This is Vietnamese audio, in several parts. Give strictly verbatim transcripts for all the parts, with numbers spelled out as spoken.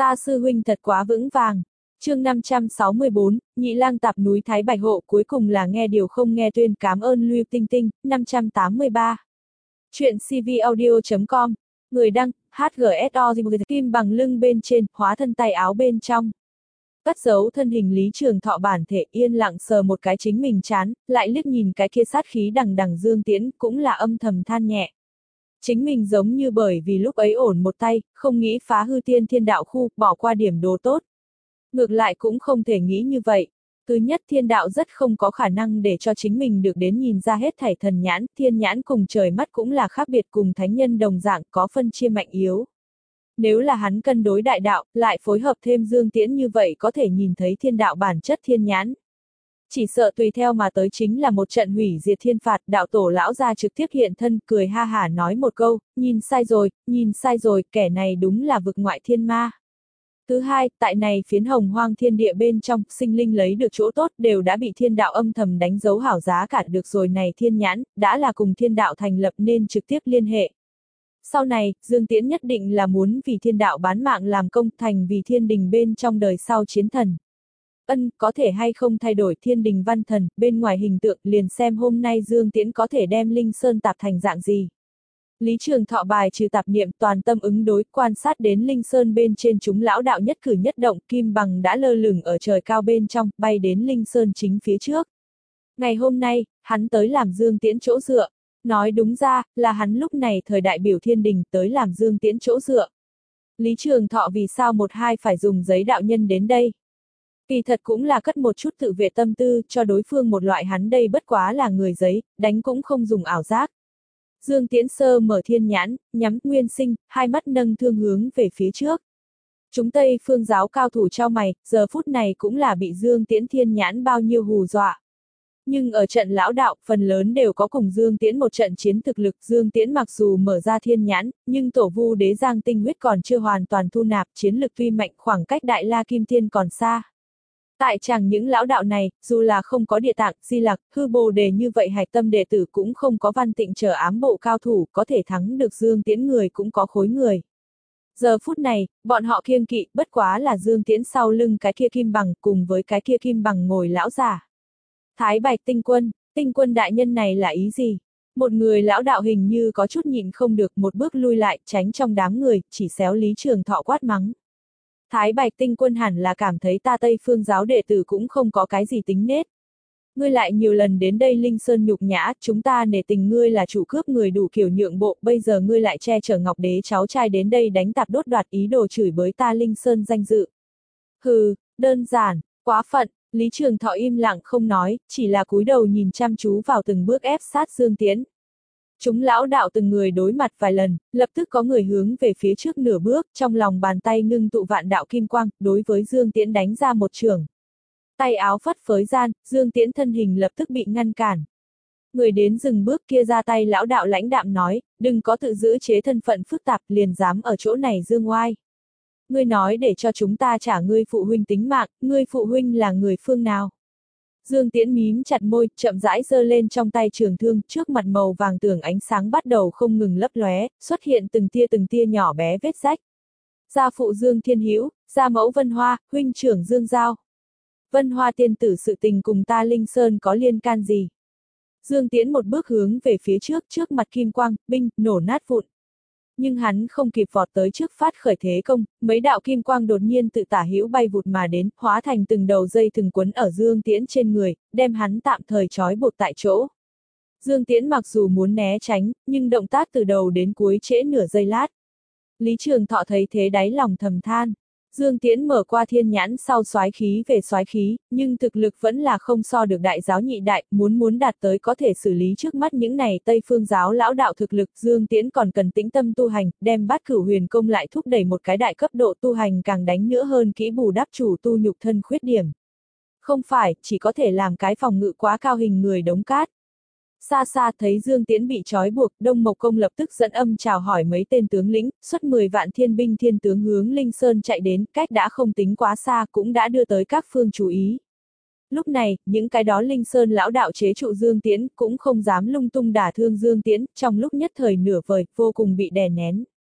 Ta sư huynh thật quá vững vàng. Chương năm trăm sáu mươi bốn, Nhị lang tạp núi Thái Bạch hộ, cuối cùng là nghe điều không nghe tuyên, cảm ơn Lưu Tinh Tinh. Năm trăm tám mươi ba. Chuyện cvaudio chấm com. Người đăng, hát giê ét o Kim bằng lưng bên trên, hóa thân tay áo bên trong. Cất giấu thân hình Lý Trường Thọ bản thể, yên lặng sờ một cái chính mình chán, lại liếc nhìn cái kia sát khí đằng đằng Dương Tiễn, cũng là âm thầm than nhẹ. Chính mình giống như bởi vì lúc ấy ổn một tay, không nghĩ phá hư tiên thiên đạo khu, bỏ qua điểm đồ tốt. Ngược lại cũng không thể nghĩ như vậy. Thứ nhất, thiên đạo rất không có khả năng để cho chính mình được đến nhìn ra hết thảy thần nhãn, thiên nhãn cùng trời mắt cũng là khác biệt, cùng thánh nhân đồng dạng, có phân chia mạnh yếu. Nếu là hắn cân đối đại đạo, lại phối hợp thêm Dương Tiễn như vậy có thể nhìn thấy thiên đạo bản chất thiên nhãn. Chỉ sợ tùy theo mà tới chính là một trận hủy diệt thiên phạt, đạo tổ lão ra trực tiếp hiện thân, cười ha hả nói một câu, nhìn sai rồi, nhìn sai rồi, kẻ này đúng là vực ngoại thiên ma. Thứ hai, tại này phiến hồng hoang thiên địa bên trong, sinh linh lấy được chỗ tốt đều đã bị thiên đạo âm thầm đánh dấu hảo giá cả được rồi, này thiên nhãn, đã là cùng thiên đạo thành lập nên trực tiếp liên hệ. Sau này, Dương Tiễn nhất định là muốn vì thiên đạo bán mạng làm công, thành vì thiên đình bên trong đời sau chiến thần. Ân, có thể hay không thay đổi thiên đình văn thần, bên ngoài hình tượng, liền xem hôm nay Dương Tiễn có thể đem Linh Sơn tạp thành dạng gì. Lý Trường Thọ bài trừ tạp niệm, toàn tâm ứng đối, quan sát đến Linh Sơn bên trên chúng lão đạo nhất cử nhất động, kim bằng đã lơ lửng ở trời cao bên trong, bay đến Linh Sơn chính phía trước. Ngày hôm nay, hắn tới làm Dương Tiễn chỗ dựa. Nói đúng ra, là hắn lúc này thời đại biểu thiên đình tới làm Dương Tiễn chỗ dựa. Lý Trường Thọ vì sao một hai phải dùng giấy đạo nhân đến đây? Kỳ thật cũng là cất một chút tự vệ tâm tư, cho đối phương một loại hắn đây bất quá là người giấy, đánh cũng không dùng ảo giác. Dương Tiễn sơ mở thiên nhãn, nhắm nguyên sinh, hai mắt nâng thương hướng về phía trước. Chúng Tây phương giáo cao thủ trao mày, giờ phút này cũng là bị Dương Tiễn thiên nhãn bao nhiêu hù dọa. Nhưng ở trận lão đạo, phần lớn đều có cùng Dương Tiễn một trận chiến thực lực. Dương Tiễn mặc dù mở ra thiên nhãn, nhưng tổ vu đế giang tinh huyết còn chưa hoàn toàn thu nạp, chiến lực tuy mạnh, khoảng cách đại la kim tiên còn xa. Tại chẳng những lão đạo này, dù là không có địa tạng, di lặc, hư bồ đề như vậy hạch tâm đệ tử cũng không có văn tịnh trở ám bộ cao thủ, có thể thắng được Dương Tiễn người cũng có khối người. Giờ phút này, bọn họ kiêng kỵ, bất quá là Dương Tiễn sau lưng cái kia kim bằng, cùng với cái kia kim bằng ngồi lão già. Thái Bạch tinh quân, tinh quân đại nhân này là ý gì? Một người lão đạo hình như có chút nhịn không được, một bước lui lại, tránh trong đám người, chỉ xéo Lý Trường Thọ quát mắng. Thái Bạch tinh quân hẳn là cảm thấy ta Tây phương giáo đệ tử cũng không có cái gì tính nết. Ngươi lại nhiều lần đến đây Linh Sơn nhục nhã, chúng ta nể tình ngươi là chủ cướp người đủ kiểu nhượng bộ, bây giờ ngươi lại che chở Ngọc Đế cháu trai đến đây đánh tạp đốt đoạt, ý đồ chửi bới ta Linh Sơn danh dự. Hừ, đơn giản, quá phận. Lý Trường Thọ im lặng không nói, chỉ là cúi đầu nhìn chăm chú vào từng bước ép sát Dương Tiễn. Chúng lão đạo từng người đối mặt vài lần, lập tức có người hướng về phía trước nửa bước, trong lòng bàn tay ngưng tụ vạn đạo kim quang, đối với Dương Tiễn đánh ra một trường. Tay áo phất phới gian, Dương Tiễn thân hình lập tức bị ngăn cản. Người đến dừng bước kia ra tay lão đạo lãnh đạm nói, đừng có tự giữ chế thân phận phức tạp, liền dám ở chỗ này dương oai. Ngươi nói để cho chúng ta trả ngươi phụ huynh tính mạng, ngươi phụ huynh là người phương nào? Dương Tiễn mím chặt môi, chậm rãi giơ lên trong tay trường thương, trước mặt màu vàng tường ánh sáng bắt đầu không ngừng lấp lóe, xuất hiện từng tia từng tia nhỏ bé vết rách. Gia phụ Dương Thiên Hữu, gia mẫu Vân Hoa, huynh trưởng Dương Giao. Vân Hoa tiên tử sự tình cùng ta Linh Sơn có liên can gì? Dương Tiễn một bước hướng về phía trước, trước mặt kim quang, binh, nổ nát vụn. Nhưng hắn không kịp vọt tới trước phát khởi thế công, mấy đạo kim quang đột nhiên tự tả hữu bay vụt mà đến, hóa thành từng đầu dây thừng quấn ở Dương Tiễn trên người, đem hắn tạm thời trói buộc tại chỗ. Dương Tiễn mặc dù muốn né tránh, nhưng động tác từ đầu đến cuối trễ nửa giây lát. Lý Trường Thọ thấy thế đáy lòng thầm than. Dương Tiễn mở qua thiên nhãn sau soái khí về soái khí, nhưng thực lực vẫn là không so được đại giáo nhị đại, muốn muốn đạt tới có thể xử lý trước mắt những này Tây phương giáo lão đạo thực lực, Dương Tiễn còn cần tĩnh tâm tu hành, đem bát cửu huyền công lại thúc đẩy một cái đại cấp độ tu hành càng đánh nữa hơn kỹ bù đắp chủ tu nhục thân khuyết điểm. Không phải, chỉ có thể làm cái phòng ngự quá cao hình người đống cát. Xa xa thấy Dương Tiễn bị trói buộc, Đông Mộc Công lập tức dẫn âm chào hỏi mấy tên tướng lĩnh, xuất mười vạn thiên binh thiên tướng hướng Linh Sơn chạy đến, cách đã không tính quá xa cũng đã đưa tới các phương chú ý. Lúc này, những cái đó Linh Sơn lão đạo chế trụ Dương Tiễn cũng không dám lung tung đả thương Dương Tiễn, trong lúc nhất thời nửa vời, vô cùng bị đè nén.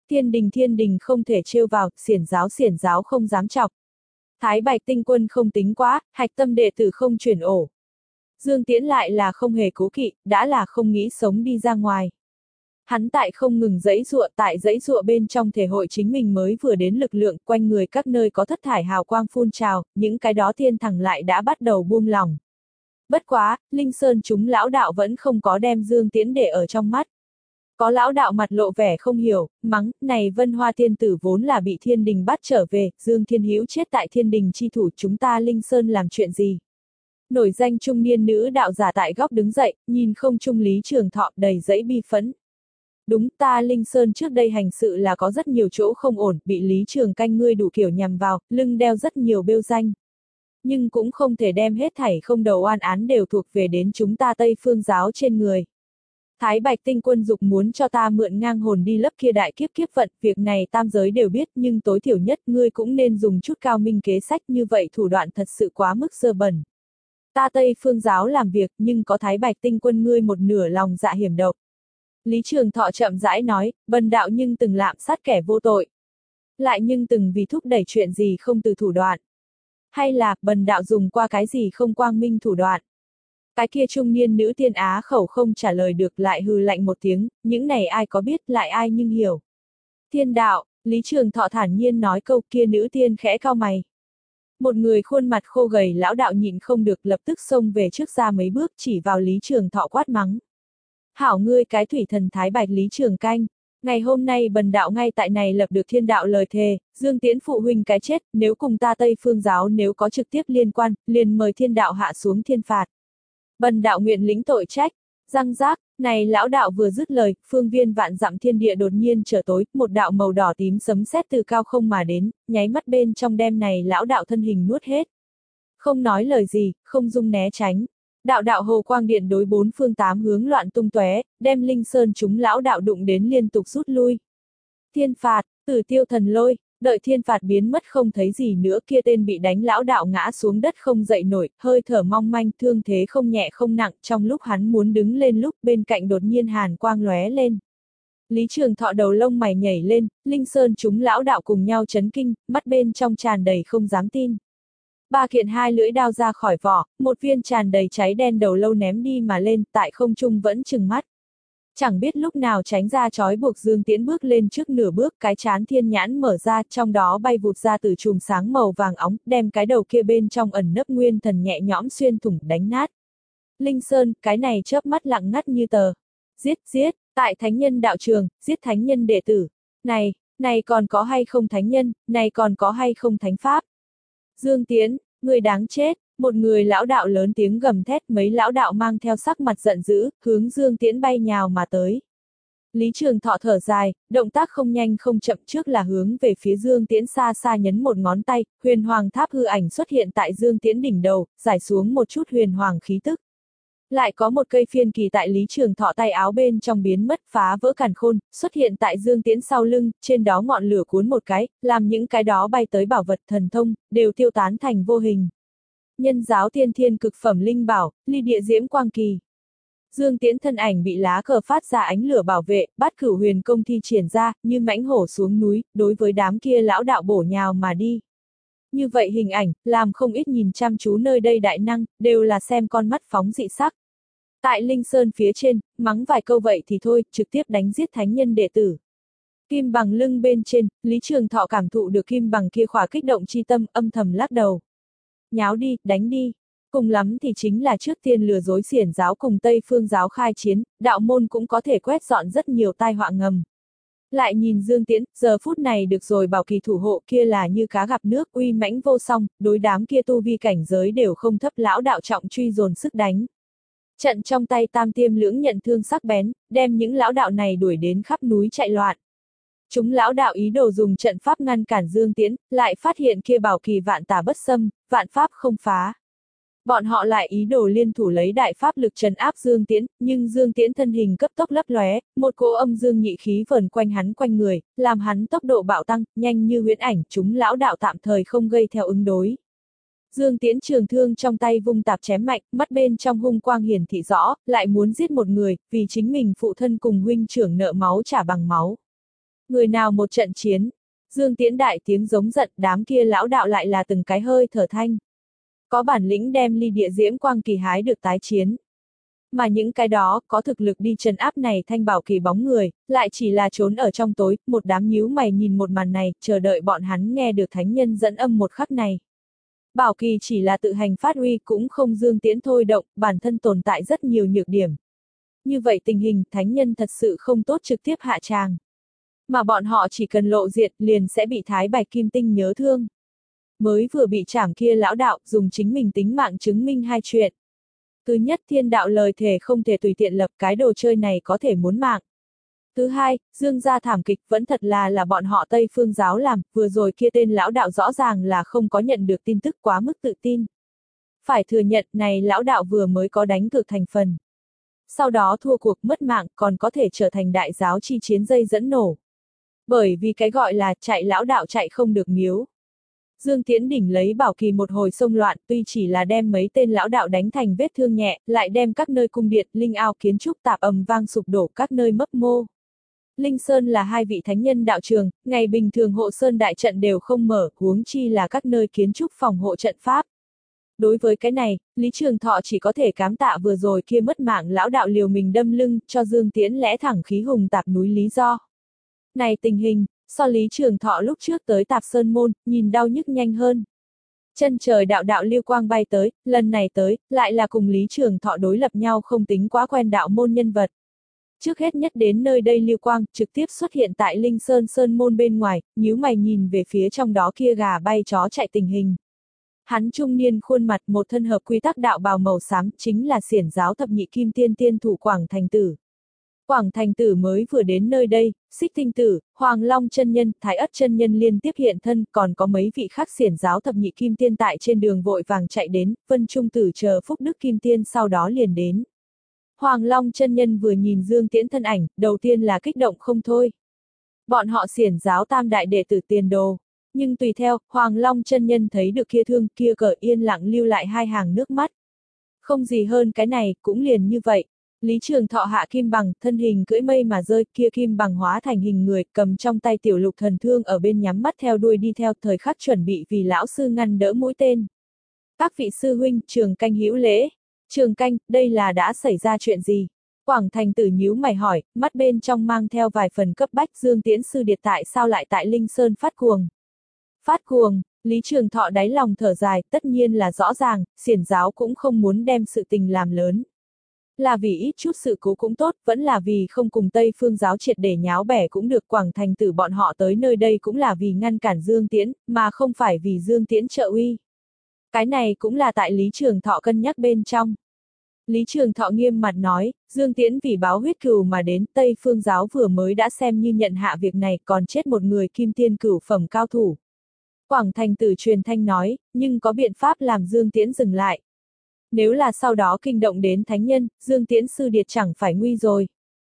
Thiên đình thiên đình không thể trêu vào, xiển giáo xiển giáo không dám chọc. Thái Bạch tinh quân không tính quá, hạch tâm đệ tử không chuyển ổ. Dương Tiễn lại là không hề cố kỵ, đã là không nghĩ sống đi ra ngoài. Hắn tại không ngừng giãy giụa, tại giãy giụa bên trong thể hội chính mình mới vừa đến lực lượng, quanh người các nơi có thất thải hào quang phun trào, những cái đó thiên thẳng lại đã bắt đầu buông lỏng. Bất quá, Linh Sơn chúng lão đạo vẫn không có đem Dương Tiễn để ở trong mắt. Có lão đạo mặt lộ vẻ không hiểu, mắng, này Vân Hoa Thiên Tử vốn là bị thiên đình bắt trở về, Dương Thiên Hữu chết tại thiên đình chi thủ, chúng ta Linh Sơn làm chuyện gì? Nổi danh trung niên nữ đạo giả tại góc đứng dậy, nhìn không trung Lý Trường Thọ đầy dẫy bi phẫn. Đúng, ta Linh Sơn trước đây hành sự là có rất nhiều chỗ không ổn, bị Lý Trường Canh ngươi đủ kiểu nhằm vào, lưng đeo rất nhiều bêu danh. Nhưng cũng không thể đem hết thảy không đầu oan án đều thuộc về đến chúng ta Tây Phương giáo trên người. Thái Bạch tinh quân dục muốn cho ta mượn ngang hồn đi lấp kia đại kiếp kiếp vận, việc này tam giới đều biết, nhưng tối thiểu nhất ngươi cũng nên dùng chút cao minh kế sách, như vậy thủ đoạn thật sự quá mức dơ bẩn. Ta Tây Phương giáo làm việc, nhưng có Thái Bạch tinh quân ngươi một nửa lòng dạ hiểm độc. Lý Trường Thọ chậm rãi nói, bần đạo nhưng từng lạm sát kẻ vô tội. Lại nhưng từng vì thúc đẩy chuyện gì không từ thủ đoạn. Hay là, bần đạo dùng qua cái gì không quang minh thủ đoạn. Cái kia trung niên nữ tiên á khẩu không trả lời được, lại hừ lạnh một tiếng, những này ai có biết, lại ai nhưng hiểu. Thiên đạo, Lý Trường Thọ thản nhiên nói câu, kia nữ tiên khẽ cau mày. Một người khuôn mặt khô gầy lão đạo nhịn không được, lập tức xông về trước ra mấy bước, chỉ vào Lý Trường Thọ quát mắng. Hảo ngươi cái thủy thần Thái Bạch Lý Trường Canh, ngày hôm nay bần đạo ngay tại này lập được thiên đạo lời thề, Dương Tiễn phụ huynh cái chết, nếu cùng ta Tây Phương giáo nếu có trực tiếp liên quan, liền mời thiên đạo hạ xuống thiên phạt. Bần đạo nguyện lĩnh tội trách. Răng rác, này lão đạo vừa dứt lời, phương viên vạn dặm thiên địa đột nhiên trở tối, một đạo màu đỏ tím sấm sét từ cao không mà đến, nháy mắt bên trong đêm này lão đạo thân hình nuốt hết. Không nói lời gì, không dung né tránh. Đạo đạo hồ quang điện đối bốn phương tám hướng loạn tung tóe, đem Linh Sơn chúng lão đạo đụng đến liên tục rút lui. Thiên phạt, Tử Tiêu thần lôi, đợi thiên phạt biến mất không thấy gì nữa, kia tên bị đánh lão đạo ngã xuống đất không dậy nổi, hơi thở mong manh, thương thế không nhẹ không nặng, trong lúc hắn muốn đứng lên lúc bên cạnh đột nhiên hàn quang lóe lên. Lý Trường Thọ đầu lông mày nhảy lên, Linh Sơn chúng lão đạo cùng nhau chấn kinh, mắt bên trong tràn đầy không dám tin. Ba kiện hai lưỡi đao ra khỏi vỏ, một viên tràn đầy cháy đen đầu lâu ném đi mà lên, tại không trung vẫn trừng mắt. Chẳng biết lúc nào tránh ra trói buộc Dương Tiễn bước lên trước nửa bước, cái chán thiên nhãn mở ra, trong đó bay vụt ra từ chùm sáng màu vàng óng, đem cái đầu kia bên trong ẩn nấp nguyên thần nhẹ nhõm xuyên thủng đánh nát. Linh Sơn, cái này chớp mắt lặng ngắt như tờ. Giết, giết, tại thánh nhân đạo trường, giết thánh nhân đệ tử. Này, này còn có hay không thánh nhân, này còn có hay không thánh pháp. Dương Tiễn, người đáng chết, một người lão đạo lớn tiếng gầm thét, mấy lão đạo mang theo sắc mặt giận dữ, hướng Dương Tiễn bay nhào mà tới. Lý Trường Thọ thở dài, động tác không nhanh không chậm, trước là hướng về phía Dương Tiễn xa xa nhấn một ngón tay, huyền hoàng tháp hư ảnh xuất hiện tại Dương Tiễn đỉnh đầu, giải xuống một chút huyền hoàng khí tức. Lại có một cây phiên kỳ tại Lý Trường Thọ tay áo bên trong biến mất, phá vỡ càn khôn, xuất hiện tại Dương Tiễn sau lưng, trên đó ngọn lửa cuốn một cái, làm những cái đó bay tới bảo vật thần thông, đều tiêu tán thành vô hình. Nhân giáo tiên thiên cực phẩm linh bảo, ly địa diễm quang kỳ. Dương Tiễn thân ảnh bị lá cờ phát ra ánh lửa bảo vệ, bát cửu huyền công thi triển ra, như mãnh hổ xuống núi, đối với đám kia lão đạo bổ nhào mà đi. Như vậy hình ảnh, làm không ít nhìn chăm chú nơi đây đại năng, đều là xem con mắt phóng dị sắc. Tại Linh Sơn phía trên, mắng vài câu vậy thì thôi, trực tiếp đánh giết thánh nhân đệ tử. Kim bằng lưng bên trên, Lý Trường Thọ cảm thụ được kim bằng kia khỏa kích động chi tâm, âm thầm lắc đầu. Nháo đi, đánh đi. Cùng lắm thì chính là trước tiên lừa dối xiển giáo cùng Tây Phương giáo khai chiến, đạo môn cũng có thể quét dọn rất nhiều tai họa ngầm. Lại nhìn Dương Tiễn, giờ phút này được rồi bảo kỳ thủ hộ kia là như cá gặp nước, uy mãnh vô song, đối đám kia tu vi cảnh giới đều không thấp lão đạo trọng truy dồn sức đánh. Trận trong tay tam tiêm lưỡng nhận thương sắc bén, đem những lão đạo này đuổi đến khắp núi chạy loạn. Chúng lão đạo ý đồ dùng trận pháp ngăn cản Dương Tiễn, lại phát hiện kia bảo kỳ vạn tà bất xâm, vạn pháp không phá. Bọn họ lại ý đồ liên thủ lấy đại pháp lực trấn áp Dương Tiễn, nhưng Dương Tiễn thân hình cấp tốc lấp lóe, một cỗ âm dương nhị khí vờn quanh hắn quanh người, làm hắn tốc độ bạo tăng, nhanh như huyễn ảnh, chúng lão đạo tạm thời không gây theo ứng đối. Dương Tiễn trường thương trong tay vung tạp chém mạnh, mắt bên trong hung quang hiển thị rõ, lại muốn giết một người, vì chính mình phụ thân cùng huynh trưởng nợ máu trả bằng máu. Người nào một trận chiến? Dương Tiễn đại tiếng giống giận, đám kia lão đạo lại là từng cái hơi thở thanh. Có bản lĩnh đem ly địa diễm quang kỳ hái được tái chiến. Mà những cái đó, có thực lực đi trấn áp này thanh bảo kỳ bóng người, lại chỉ là trốn ở trong tối, một đám nhíu mày nhìn một màn này, chờ đợi bọn hắn nghe được thánh nhân dẫn âm một khắc này. Bảo kỳ chỉ là tự hành phát uy cũng không Dương Tiễn thôi động, bản thân tồn tại rất nhiều nhược điểm. Như vậy tình hình, thánh nhân thật sự không tốt trực tiếp hạ tràng. Mà bọn họ chỉ cần lộ diện liền sẽ bị Thái Bạch Kim Tinh nhớ thương. Mới vừa bị trảm kia lão đạo dùng chính mình tính mạng chứng minh hai chuyện. Thứ nhất, thiên đạo lời thề không thể tùy tiện lập, cái đồ chơi này có thể muốn mạng. Thứ hai, Dương gia thảm kịch vẫn thật là là bọn họ Tây Phương giáo làm, vừa rồi kia tên lão đạo rõ ràng là không có nhận được tin tức quá mức tự tin. Phải thừa nhận này lão đạo vừa mới có đánh cược thành phần. Sau đó thua cuộc mất mạng còn có thể trở thành đại giáo chi chiến dây dẫn nổ. Bởi vì cái gọi là chạy lão đạo chạy không được miếu. Dương Tiễn đỉnh lấy bảo kỳ một hồi xông loạn, tuy chỉ là đem mấy tên lão đạo đánh thành vết thương nhẹ, lại đem các nơi cung điện, linh ao kiến trúc tạp ầm vang sụp đổ các nơi mấp mô. Linh Sơn là hai vị thánh nhân đạo trường, ngày bình thường hộ sơn đại trận đều không mở, huống chi là các nơi kiến trúc phòng hộ trận pháp. Đối với cái này, Lý Trường Thọ chỉ có thể cám tạ vừa rồi kia mất mạng lão đạo liều mình đâm lưng, cho Dương Tiễn lẽ thẳng khí hùng tạp núi lý do. Này tình hình, so Lý Trường Thọ lúc trước tới Tạp Sơn Môn, nhìn đau nhức nhanh hơn. Chân trời đạo đạo lưu quang bay tới, lần này tới, lại là cùng Lý Trường Thọ đối lập nhau không tính quá quen đạo môn nhân vật. Trước hết nhất đến nơi đây lưu quang, trực tiếp xuất hiện tại Linh Sơn Sơn Môn bên ngoài, nhíu mày nhìn về phía trong đó kia gà bay chó chạy tình hình. Hắn trung niên khuôn mặt một thân hợp quy tắc đạo bào màu xám, chính là xiển giáo thập nhị kim tiên tiên thủ Quảng Thành Tử. Quảng Thành Tử mới vừa đến nơi đây, Xích Tinh Tử, Hoàng Long chân nhân, Thái Ất chân nhân liên tiếp hiện thân, còn có mấy vị khác xiển giáo thập nhị kim tiên tại trên đường vội vàng chạy đến, Vân Trung Tử chờ Phúc Đức Kim Tiên sau đó liền đến. Hoàng Long chân nhân vừa nhìn Dương Tiễn thân ảnh, đầu tiên là kích động không thôi. Bọn họ xiển giáo tam đại đệ tử tiền đồ. Nhưng tùy theo, Hoàng Long chân nhân thấy được kia thương kia cờ yên lặng lưu lại hai hàng nước mắt. Không gì hơn cái này, cũng liền như vậy. Lý Trường Thọ hạ kim bằng, thân hình cưỡi mây mà rơi, kia kim bằng hóa thành hình người, cầm trong tay tiểu lục thần thương ở bên nhắm mắt theo đuôi đi theo, thời khắc chuẩn bị vì lão sư ngăn đỡ mũi tên. Các vị sư huynh, Trường Canh hữu lễ. Trường Canh, đây là đã xảy ra chuyện gì? Quảng Thành Tử nhíu mày hỏi, mắt bên trong mang theo vài phần cấp bách, Dương Tiễn sư điệt tại sao lại tại Linh Sơn phát cuồng? Phát cuồng, Lý Trường Thọ đáy lòng thở dài, tất nhiên là rõ ràng, xiển giáo cũng không muốn đem sự tình làm lớn. Là vì ít chút sự cố cũng tốt, vẫn là vì không cùng Tây Phương giáo triệt để nháo bẻ cũng được. Quảng Thành Tử bọn họ tới nơi đây cũng là vì ngăn cản Dương Tiễn, mà không phải vì Dương Tiễn trợ uy. Cái này cũng là tại Lý Trường Thọ cân nhắc bên trong. Lý Trường Thọ nghiêm mặt nói, Dương Tiễn vì báo huyết cừu mà đến, Tây Phương giáo vừa mới đã xem như nhận hạ việc này, còn chết một người kim tiên cửu phẩm cao thủ. Quảng Thành Tử truyền thanh nói, nhưng có biện pháp làm Dương Tiễn dừng lại. Nếu là sau đó kinh động đến thánh nhân, Dương Tiễn sư điệt chẳng phải nguy rồi.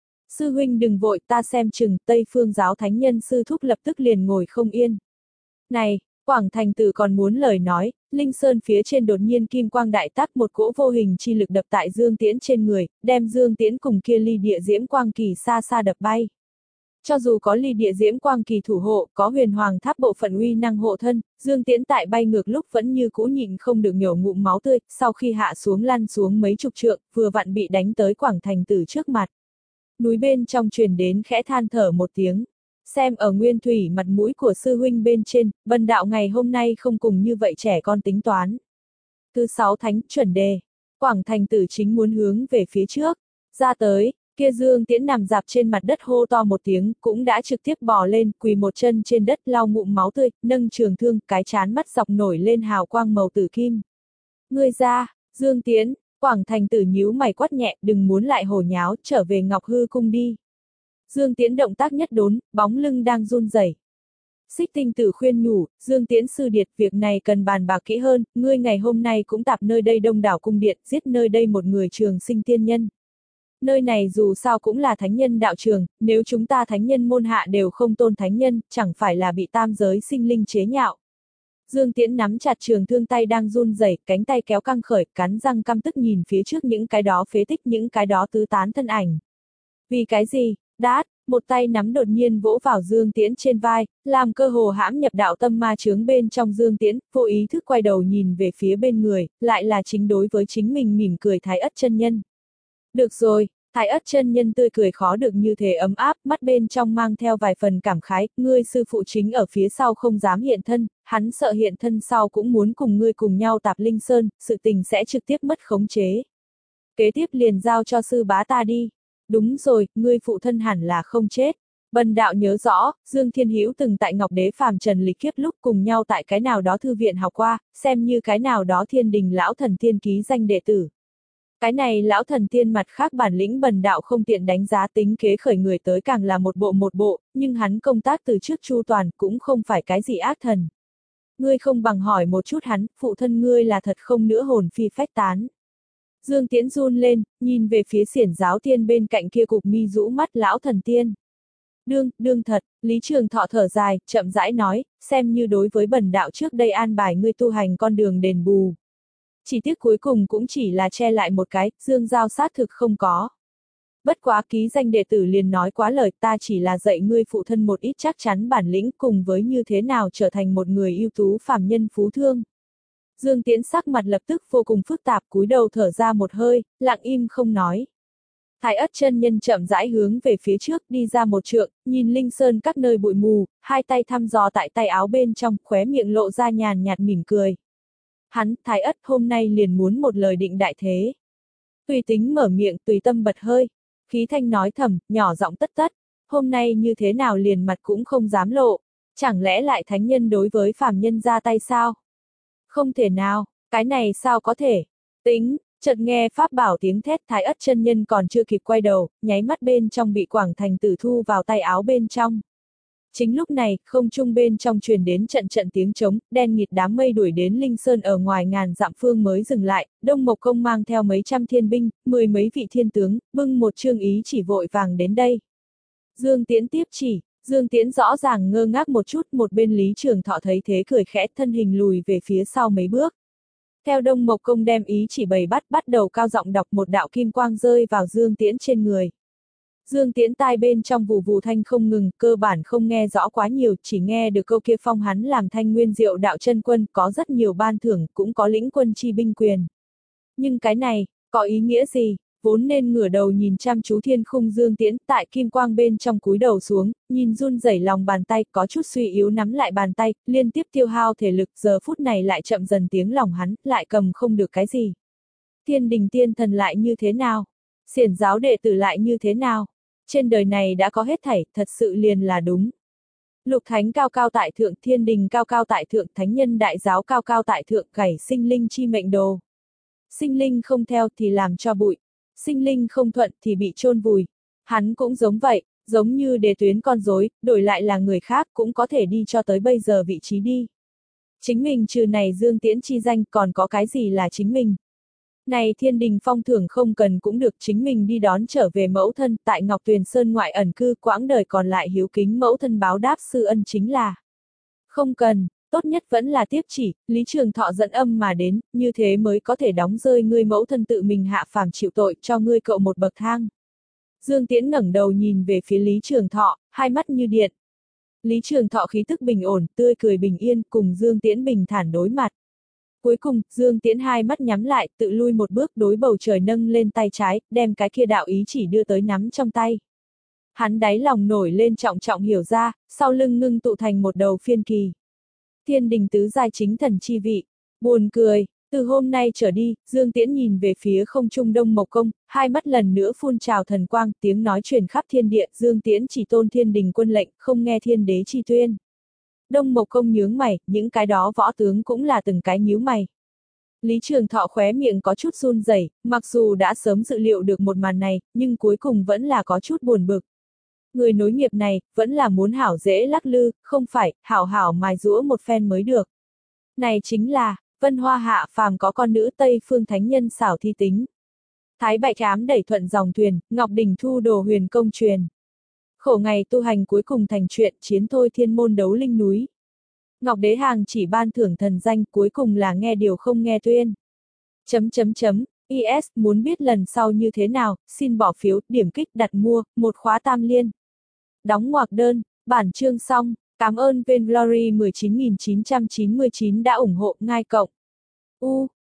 Sư huynh đừng vội, ta xem chừng Tây Phương giáo thánh nhân sư thúc lập tức liền ngồi không yên. Này, Quảng Thành Tử còn muốn lời nói, Linh Sơn phía trên đột nhiên kim quang đại tác, một cỗ vô hình chi lực đập tại Dương Tiễn trên người, đem Dương Tiễn cùng kia ly địa diễm quang kỳ xa xa đập bay. Cho dù có ly địa diễm quang kỳ thủ hộ, có huyền hoàng tháp bộ phận uy năng hộ thân, Dương Tiễn tại bay ngược lúc vẫn như cũ nhịn không được nhổ ngụm máu tươi, sau khi hạ xuống lăn xuống mấy chục trượng, vừa vặn bị đánh tới Quảng Thành Tử trước mặt. Núi bên trong truyền đến khẽ than thở một tiếng. Xem ở nguyên thủy mặt mũi của sư huynh bên trên, Vân đạo ngày hôm nay không cùng như vậy trẻ con tính toán. Thứ sáu thánh chuẩn đề, Quảng Thành Tử chính muốn hướng về phía trước, ra tới. Kia Dương Tiễn nằm dạp trên mặt đất hô to một tiếng, cũng đã trực tiếp bò lên, quỳ một chân trên đất lau ngụm máu tươi, nâng trường thương, cái chán mắt dọc nổi lên hào quang màu tử kim. Ngươi ra, Dương Tiễn, Quảng Thành Tử nhíu mày quát nhẹ, đừng muốn lại hồ nháo, trở về Ngọc Hư cung đi. Dương Tiễn động tác nhất đốn, bóng lưng đang run rẩy. Xích Tinh Tử khuyên nhủ, Dương Tiễn sư điệt, việc này cần bàn bạc kỹ hơn, ngươi ngày hôm nay cũng tạp nơi đây đông đảo cung điện, giết nơi đây một người trường sinh tiên nhân. Nơi này dù sao cũng là thánh nhân đạo trường, nếu chúng ta thánh nhân môn hạ đều không tôn thánh nhân, chẳng phải là bị tam giới sinh linh chế nhạo. Dương Tiễn nắm chặt trường thương tay đang run rẩy, cánh tay kéo căng khởi, cắn răng căm tức nhìn phía trước những cái đó phế tích, những cái đó tứ tán thân ảnh. Vì cái gì? Đát, Một tay nắm đột nhiên vỗ vào Dương Tiễn trên vai, làm cơ hồ hãm nhập đạo tâm ma chướng bên trong Dương Tiễn, vô ý thức quay đầu nhìn về phía bên người, lại là chính đối với chính mình mỉm cười Thái Ất chân nhân. Được rồi, Thái Ất chân nhân tươi cười khó được như thế ấm áp, mắt bên trong mang theo vài phần cảm khái, ngươi sư phụ chính ở phía sau không dám hiện thân, hắn sợ hiện thân sau cũng muốn cùng ngươi cùng nhau tạp linh sơn, sự tình sẽ trực tiếp mất khống chế. Kế tiếp liền giao cho sư bá ta đi. Đúng rồi, ngươi phụ thân hẳn là không chết. Bần đạo nhớ rõ, Dương Thiên Hữu từng tại Ngọc Đế phàm trần lịch kiếp lúc cùng nhau tại cái nào đó thư viện học qua, xem như cái nào đó thiên đình lão thần tiên ký danh đệ tử. Cái này lão thần tiên mặt khác bản lĩnh bần đạo không tiện đánh giá, tính kế khởi người tới càng là một bộ một bộ, nhưng hắn công tác từ trước chu toàn cũng không phải cái gì ác thần. Ngươi không bằng hỏi một chút hắn, phụ thân ngươi là thật không nữa hồn phi phách tán. Dương Tiễn run lên, nhìn về phía xiển giáo tiên bên cạnh kia cục mi rũ mắt lão thần tiên. Đương, đương thật, Lý Trường Thọ thở dài, chậm rãi nói, xem như đối với bần đạo trước đây an bài ngươi tu hành con đường đền bù. Chỉ tiếc cuối cùng cũng chỉ là che lại một cái, Dương giao sát thực không có. Bất quá ký danh đệ tử liền nói quá lời, ta chỉ là dạy ngươi phụ thân một ít chắc chắn bản lĩnh cùng với như thế nào trở thành một người ưu tú phàm nhân phú thương. Dương Tiễn sắc mặt lập tức vô cùng phức tạp, cúi đầu thở ra một hơi, lặng im không nói. Thái Ất chân nhân chậm rãi hướng về phía trước đi ra một trượng, nhìn linh sơn các nơi bụi mù, hai tay thăm dò tại tay áo bên trong, khóe miệng lộ ra nhàn nhạt mỉm cười. Hắn, Thái Ất hôm nay liền muốn một lời định đại thế. Tùy tính mở miệng, tùy tâm bật hơi. Khí thanh nói thầm, nhỏ giọng tất tất. Hôm nay như thế nào liền mặt cũng không dám lộ. Chẳng lẽ lại thánh nhân đối với phàm nhân ra tay sao? Không thể nào, cái này sao có thể? Tính, chợt nghe pháp bảo tiếng thét, Thái Ất chân nhân còn chưa kịp quay đầu, nháy mắt bên trong bị Quảng Thành Tử thu vào tay áo bên trong. Chính lúc này, không trung bên trong truyền đến trận trận tiếng trống, đen nghịt đám mây đuổi đến Linh Sơn ở ngoài ngàn dặm phương mới dừng lại, Đông Mộc Công mang theo mấy trăm thiên binh, mười mấy vị thiên tướng, bưng một chương ý chỉ vội vàng đến đây. Dương Tiễn tiếp chỉ, Dương Tiễn rõ ràng ngơ ngác một chút, một bên Lý Trường Thọ thấy thế cười khẽ, thân hình lùi về phía sau mấy bước. Theo Đông Mộc Công đem ý chỉ bày bắt, bắt đầu cao giọng đọc, một đạo kim quang rơi vào Dương Tiễn trên người. Dương Tiễn tai bên trong vù vù thanh không ngừng, cơ bản không nghe rõ quá nhiều, chỉ nghe được câu kia phong hắn làm thanh nguyên diệu đạo chân quân, có rất nhiều ban thưởng, cũng có lĩnh quân chi binh quyền. Nhưng cái này, có ý nghĩa gì? Vốn nên ngửa đầu nhìn chăm chú thiên khung Dương Tiễn, tại kim quang bên trong cúi đầu xuống, nhìn run rẩy lòng bàn tay, có chút suy yếu nắm lại bàn tay, liên tiếp tiêu hao thể lực, giờ phút này lại chậm dần tiếng lòng hắn, lại cầm không được cái gì. Thiên đình tiên thần lại như thế nào? Xiển giáo đệ tử lại như thế nào? Trên đời này đã có hết thảy, thật sự liền là đúng. Lục thánh cao cao tại thượng, thiên đình cao cao tại thượng, thánh nhân đại giáo cao cao tại thượng, cảy sinh linh chi mệnh đồ. Sinh linh không theo thì làm cho bụi, sinh linh không thuận thì bị chôn vùi. Hắn cũng giống vậy, giống như đề tuyến con rối, đổi lại là người khác cũng có thể đi cho tới bây giờ vị trí đi. Chính mình trừ này Dương Tiễn chi danh còn có cái gì là chính mình. Này thiên đình phong thưởng không cần cũng được, chính mình đi đón trở về mẫu thân, tại Ngọc Tuyền Sơn ngoại ẩn cư quãng đời còn lại hiếu kính mẫu thân báo đáp sư ân chính là. Không cần, tốt nhất vẫn là tiếp chỉ, Lý Trường Thọ dẫn âm mà đến, như thế mới có thể đóng rơi ngươi mẫu thân tự mình hạ phàm chịu tội cho ngươi cậu một bậc thang. Dương Tiễn ngẩng đầu nhìn về phía Lý Trường Thọ, hai mắt như điện. Lý Trường Thọ khí tức bình ổn, tươi cười bình yên, cùng Dương Tiễn bình thản đối mặt. Cuối cùng, Dương Tiễn hai mắt nhắm lại, tự lui một bước, đối bầu trời nâng lên tay trái, đem cái kia đạo ý chỉ đưa tới nắm trong tay. Hắn đáy lòng nổi lên trọng trọng hiểu ra, sau lưng ngưng tụ thành một đầu phiên kỳ. Thiên đình tứ giai chính thần chi vị. Buồn cười, từ hôm nay trở đi, Dương Tiễn nhìn về phía không trung Đông Mộc Công, hai mắt lần nữa phun trào thần quang, tiếng nói truyền khắp thiên địa, Dương Tiễn chỉ tôn thiên đình quân lệnh, không nghe thiên đế chi tuyên. Đông Mộc Công nhướng mày, những cái đó võ tướng cũng là từng cái nhíu mày. Lý Trường Thọ khóe miệng có chút run rẩy, mặc dù đã sớm dự liệu được một màn này, nhưng cuối cùng vẫn là có chút buồn bực. Người nối nghiệp này, vẫn là muốn hảo dễ lắc lư, không phải, hảo hảo mài giũa một phen mới được. Này chính là, Vân Hoa hạ phàm có con nữ Tây Phương Thánh Nhân xảo thi tính. Thái Bạch ám đẩy thuận dòng thuyền, Ngọc Đỉnh thu đồ huyền công truyền. Khổ ngày tu hành cuối cùng thành chuyện, chiến thôi thiên môn đấu linh núi. Ngọc Đế hàng chỉ ban thưởng thần danh, cuối cùng là nghe điều không nghe tuyên. Chấm chấm chấm, is muốn biết lần sau như thế nào, xin bỏ phiếu, điểm kích đặt mua, một khóa tam liên. Đóng ngoặc đơn, bản chương xong, cảm ơn Vainglory mười chín nghìn chín trăm chín mươi chín đã ủng hộ, ngai cộng. U